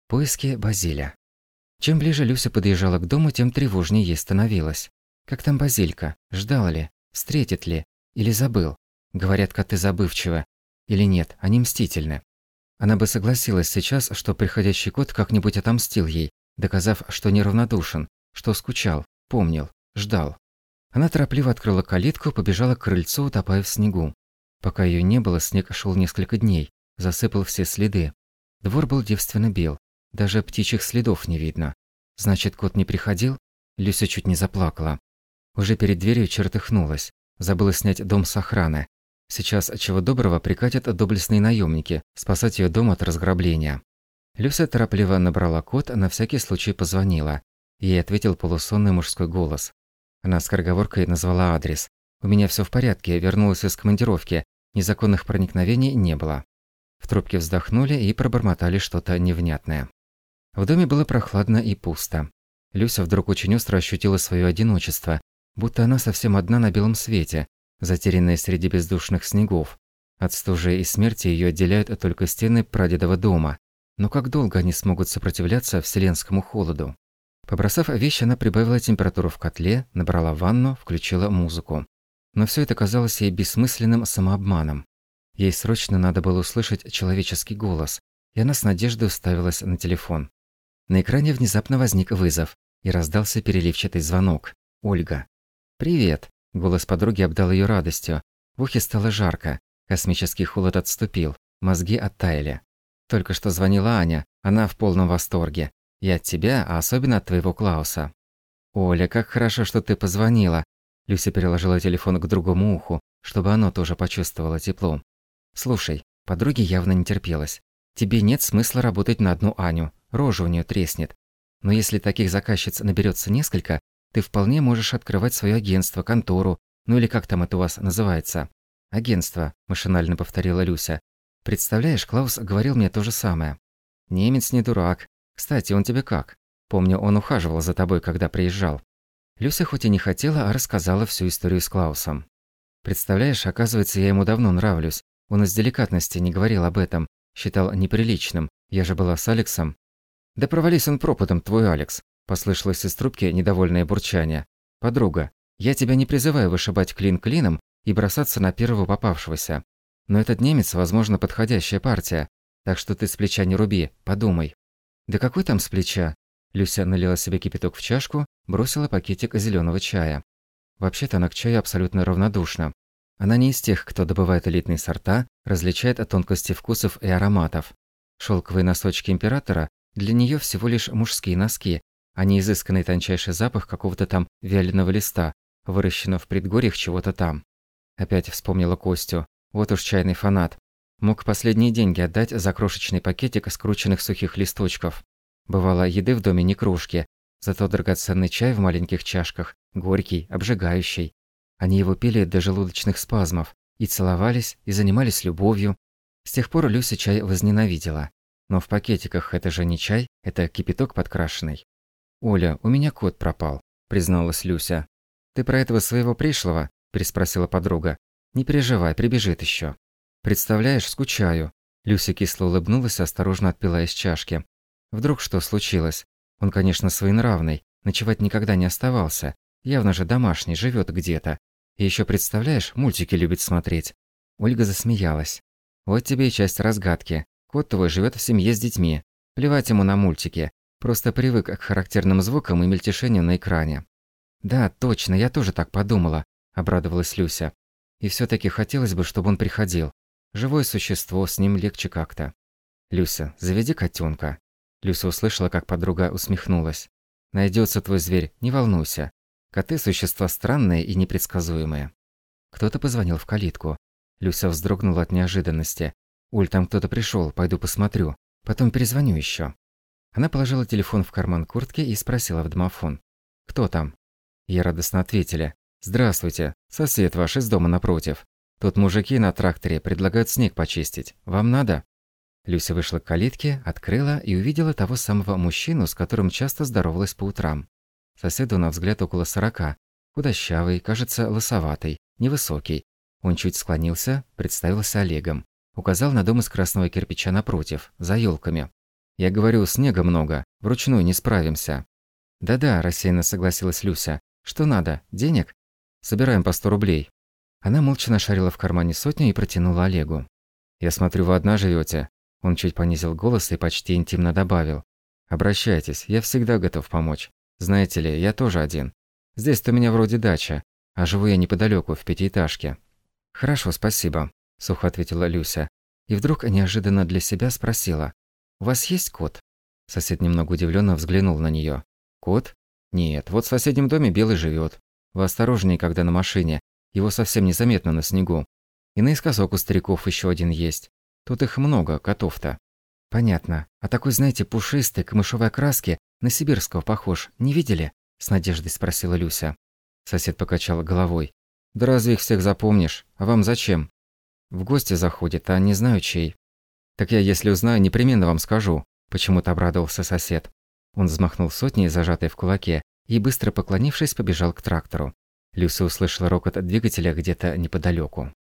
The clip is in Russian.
Поиски Базиля. Чем ближе Люся подъезжала к дому, тем тревожнее ей становилось. Как там Базилька? Ждал ли? Встретит ли? Или забыл? Говорят, коты забывчивы. Или нет, они мстительны. Она бы согласилась сейчас, что приходящий кот как-нибудь отомстил ей, доказав, что неравнодушен, что скучал, помнил, ждал. Она торопливо открыла калитку, побежала к крыльцу, утопая в снегу. Пока ее не было, снег шел несколько дней, засыпал все следы. Двор был девственно бел, даже птичьих следов не видно. Значит, кот не приходил? Люся чуть не заплакала. Уже перед дверью чертыхнулась, забыла снять дом с охраны. Сейчас, чего доброго, прикатят доблестные наемники, спасать ее дом от разграбления. Люся торопливо набрала код, на всякий случай позвонила. Ей ответил полусонный мужской голос. Она скороговоркой назвала адрес. «У меня все в порядке, вернулась из командировки, незаконных проникновений не было». В трубке вздохнули и пробормотали что-то невнятное. В доме было прохладно и пусто. Люся вдруг очень остро ощутила свое одиночество, будто она совсем одна на белом свете, затерянная среди бездушных снегов. От стужи и смерти ее отделяют только стены прадедова дома. Но как долго они смогут сопротивляться вселенскому холоду? Побросав вещи, она прибавила температуру в котле, набрала ванну, включила музыку. Но все это казалось ей бессмысленным самообманом. Ей срочно надо было услышать человеческий голос, и она с надеждой уставилась на телефон. На экране внезапно возник вызов, и раздался переливчатый звонок. Ольга. «Привет!» – голос подруги обдал ее радостью. В ухе стало жарко, космический холод отступил, мозги оттаяли. Только что звонила Аня, она в полном восторге. И от тебя, а особенно от твоего Клауса. «Оля, как хорошо, что ты позвонила!» Люся переложила телефон к другому уху, чтобы оно тоже почувствовало тепло. «Слушай, подруге явно не терпелось. Тебе нет смысла работать на одну Аню, рожа у нее треснет. Но если таких заказчиц наберется несколько, ты вполне можешь открывать свое агентство, контору, ну или как там это у вас называется». «Агентство», – машинально повторила Люся. «Представляешь, Клаус говорил мне то же самое. Немец не дурак. Кстати, он тебе как? Помню, он ухаживал за тобой, когда приезжал». Люся хоть и не хотела, а рассказала всю историю с Клаусом. «Представляешь, оказывается, я ему давно нравлюсь. Он из деликатности не говорил об этом, считал неприличным. Я же была с Алексом». «Да провались он пропадом, твой Алекс», – послышалось из трубки недовольное бурчание. «Подруга, я тебя не призываю вышибать клин клином и бросаться на первого попавшегося. Но этот немец, возможно, подходящая партия. Так что ты с плеча не руби, подумай». «Да какой там с плеча?» Люся налила себе кипяток в чашку, бросила пакетик зеленого чая. Вообще-то она к чаю абсолютно равнодушна. Она не из тех, кто добывает элитные сорта, различает тонкости вкусов и ароматов. Шелковые носочки императора для нее всего лишь мужские носки, а не изысканный тончайший запах какого-то там вяленого листа, выращенного в предгорьях чего-то там. Опять вспомнила Костю. Вот уж чайный фанат. Мог последние деньги отдать за крошечный пакетик скрученных сухих листочков. Бывало, еды в доме не кружки, зато драгоценный чай в маленьких чашках, горький, обжигающий. Они его пили до желудочных спазмов, и целовались, и занимались любовью. С тех пор Люся чай возненавидела. Но в пакетиках это же не чай, это кипяток подкрашенный. «Оля, у меня кот пропал», – призналась Люся. «Ты про этого своего пришлого?» – переспросила подруга. «Не переживай, прибежит еще». «Представляешь, скучаю». Люся кисло улыбнулась и осторожно отпила из чашки. Вдруг что случилось? Он, конечно, своенравный, ночевать никогда не оставался. Явно же домашний, живет где-то. И еще представляешь, мультики любит смотреть. Ольга засмеялась. Вот тебе и часть разгадки. Кот твой живет в семье с детьми. Плевать ему на мультики. Просто привык к характерным звукам и мельтешению на экране. «Да, точно, я тоже так подумала», – обрадовалась Люся. «И все-таки хотелось бы, чтобы он приходил. Живое существо, с ним легче как-то». «Люся, заведи котенка». Люся услышала, как подруга усмехнулась. «Найдется твой зверь, не волнуйся. Коты – существа странные и непредсказуемые». Кто-то позвонил в калитку. Люся вздрогнула от неожиданности. «Уль, там кто-то пришел, пойду посмотрю. Потом перезвоню еще». Она положила телефон в карман куртки и спросила в домофон. «Кто там?» Ей радостно ответили. «Здравствуйте, сосед ваш из дома напротив. Тут мужики на тракторе предлагают снег почистить. Вам надо?» Люся вышла к калитке, открыла и увидела того самого мужчину, с которым часто здоровалась по утрам. Соседу на взгляд около 40, худощавый, кажется, лысоватый, невысокий. Он чуть склонился, представился Олегом. Указал на дом из красного кирпича напротив, за елками. Я говорю, снега много, вручную не справимся. Да-да, рассеянно согласилась Люся. Что надо? Денег? Собираем по 100 рублей. Она молча нашарила в кармане сотню и протянула Олегу. Я смотрю, вы одна живете. Он чуть понизил голос и почти интимно добавил. Обращайтесь, я всегда готов помочь. Знаете ли, я тоже один. Здесь-то у меня вроде дача, а живу я неподалеку, в пятиэтажке. Хорошо, спасибо, сухо ответила Люся. И вдруг неожиданно для себя спросила. У вас есть кот? Сосед немного удивленно взглянул на нее. Кот? Нет, вот в соседнем доме белый живет. Вы осторожнее, когда на машине. Его совсем незаметно на снегу. И наискосок у стариков еще один есть. Тут их много, котов-то. Понятно. А такой, знаете, пушистый, к мышовой окраске, на сибирского похож. Не видели? С надеждой спросила Люся. Сосед покачал головой. Да разве их всех запомнишь? А вам зачем? В гости заходит, а не знаю чей. Так я, если узнаю, непременно вам скажу. Почему-то обрадовался сосед. Он взмахнул сотней, зажатой в кулаке, и, быстро поклонившись, побежал к трактору. Люся услышала рокот от двигателя где-то неподалеку.